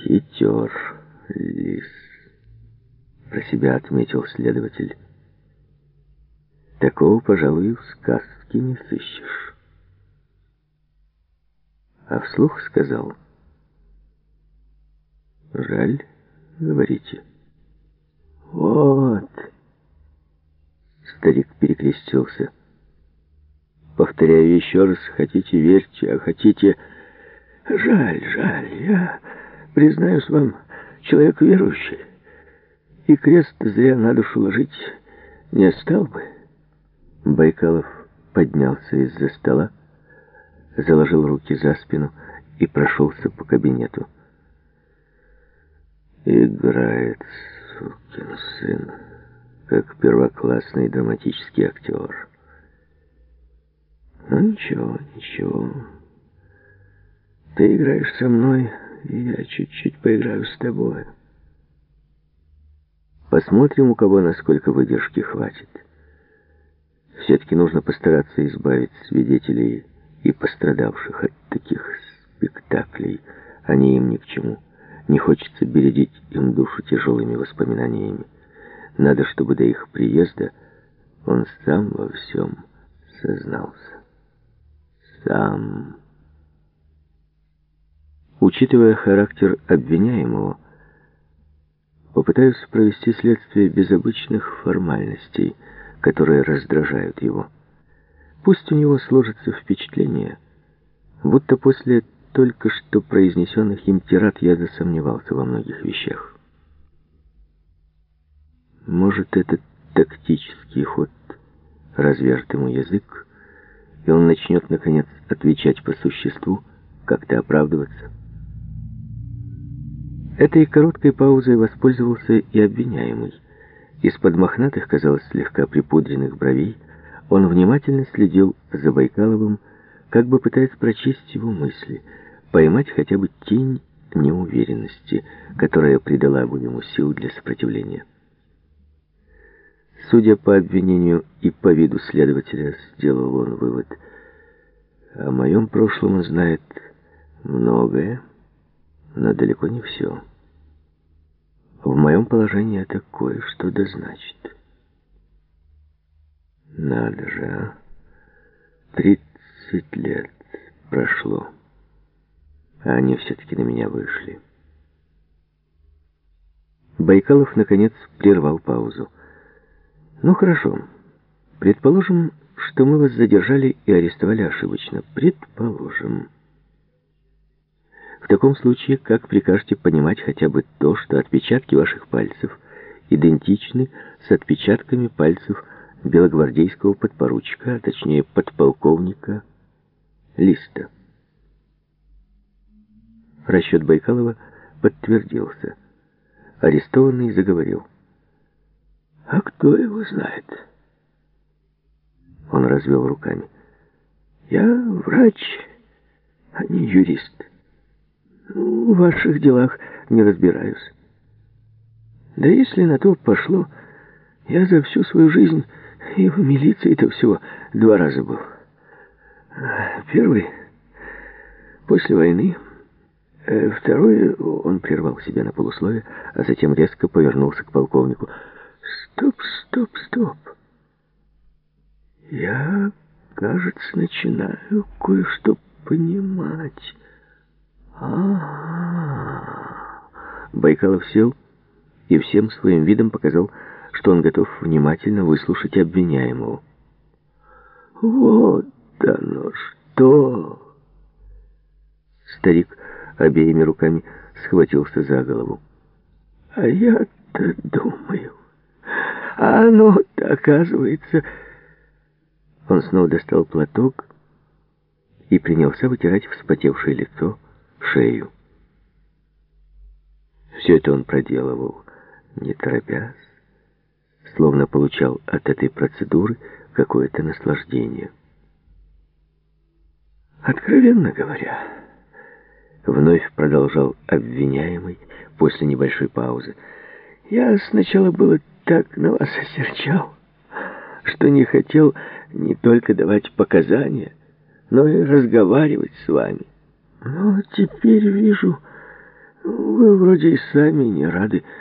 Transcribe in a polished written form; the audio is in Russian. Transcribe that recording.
Хитер, лис, про себя отметил следователь. Такого, пожалуй, в сказке не сыщешь. А вслух сказал: жаль, говорите. Вот. Старик перекрестился. Повторяю еще раз, хотите верьте, а хотите... Жаль, я, признаюсь вам, человек верующий, и крест зря на душу ложить не стал бы. Байкалов поднялся из-за стола, заложил руки за спину и прошелся по кабинету. Играет, сукин сын, как первоклассный драматический актер. Ну ничего. Ты играешь со мной, и я чуть-чуть поиграю с тобой. Посмотрим, у кого насколько выдержки хватит. Все-таки нужно постараться избавить свидетелей и пострадавших от таких спектаклей. Они им ни к чему. Не хочется бередить им душу тяжелыми воспоминаниями. Надо, чтобы до их приезда он сам во всем сознался. Сам. Учитывая характер обвиняемого, попытаюсь провести следствие без обычных формальностей, которые раздражают его. Пусть у него сложится впечатление, будто после только что произнесенных им тирад я засомневался во многих вещах. Может, этот тактический ход развяжет ему язык, и он начнет, наконец, отвечать по существу, как-то оправдываться. Этой короткой паузой воспользовался и обвиняемый. Из-под мохнатых, казалось, слегка припудренных бровей он внимательно следил за Байкаловым, как бы пытаясь прочесть его мысли, поймать хотя бы тень неуверенности, которая придала бы ему сил для сопротивления. Судя по обвинению и по виду следователя, сделал он вывод: о моем прошлом он знает многое, но далеко не все. В моем положении это кое-что да значит. Надо же, а? 30 лет прошло, а они все-таки на меня вышли. Байкалов, наконец, прервал паузу. Ну, хорошо. Предположим, что мы вас задержали и арестовали ошибочно. Предположим. В таком случае, как прикажете понимать хотя бы то, что отпечатки ваших пальцев идентичны с отпечатками пальцев белогвардейского подпоручика, а точнее подполковника Листа? Расчет Байкалова подтвердился. Арестованный заговорил. А кто его знает? Он развел руками. Я врач, а не юрист. В ваших делах не разбираюсь. Да если на то пошло, я за всю свою жизнь и в милиции-то всего 2 раза был. Первый после войны, второй он прервал себя на полусловие, а затем резко повернулся к полковнику. Стоп. Я, кажется, начинаю кое-что понимать. Байкалов сел и всем своим видом показал, что он готов внимательно выслушать обвиняемого. Вот оно что! Старик обеими руками схватился за голову. А я-то думаю... А оно-то, оказывается... Он снова достал платок и принялся вытирать вспотевшее лицо, шею. Все это он проделывал, не торопясь, словно получал от этой процедуры какое-то наслаждение. Откровенно говоря, вновь продолжал обвиняемый после небольшой паузы, я сначала было так на вас осерчал, что не хотел не только давать показания, но и разговаривать с вами. Но теперь вижу, Вы вроде и сами не рады